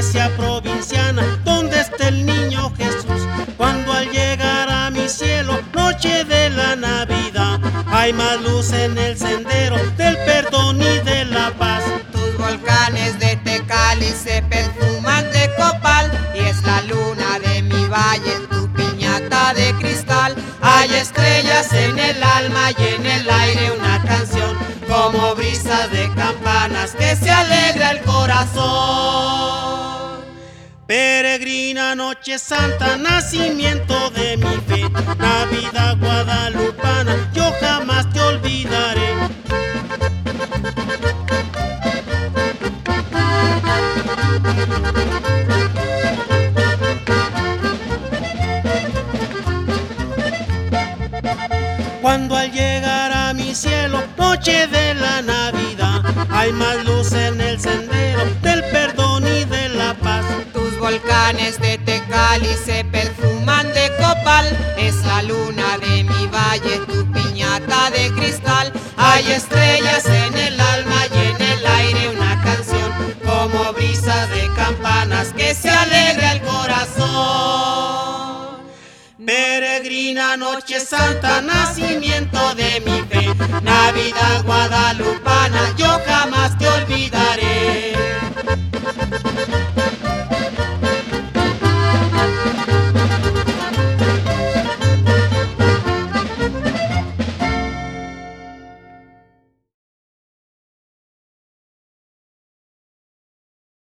iglesia provinciana donde está el niño Jesús. Cuando al llegar a mi cielo, noche de la Navidad, hay más luz en el sendero del perdón y de la paz. Tus volcanes de Tecali se perfuman de copal y es la luna de mi valle, tu piñata de cristal. Hay estrellas en el alma y en el aire una canción, como brisas de campanas que se alegra el corazón. Peregrina noche santa, nacimiento de mi fe, Navidad guadalupana, yo jamás te olvidaré. Cuando al llegar a mi cielo, noche de la Navidad, hay más luz en el sendero del perdón y de la paz. Tus volcanes de Tecali se perfuman de copal, es la luna de mi valle, tu piñata de cristal. Hay estrellas en el alma y en el aire una canción, como brisas de campanas que se alegra el corazón. Peregrina noche santa, nacimiento de mi fe, Navidad guadalupana, yo jamás te olvidaré.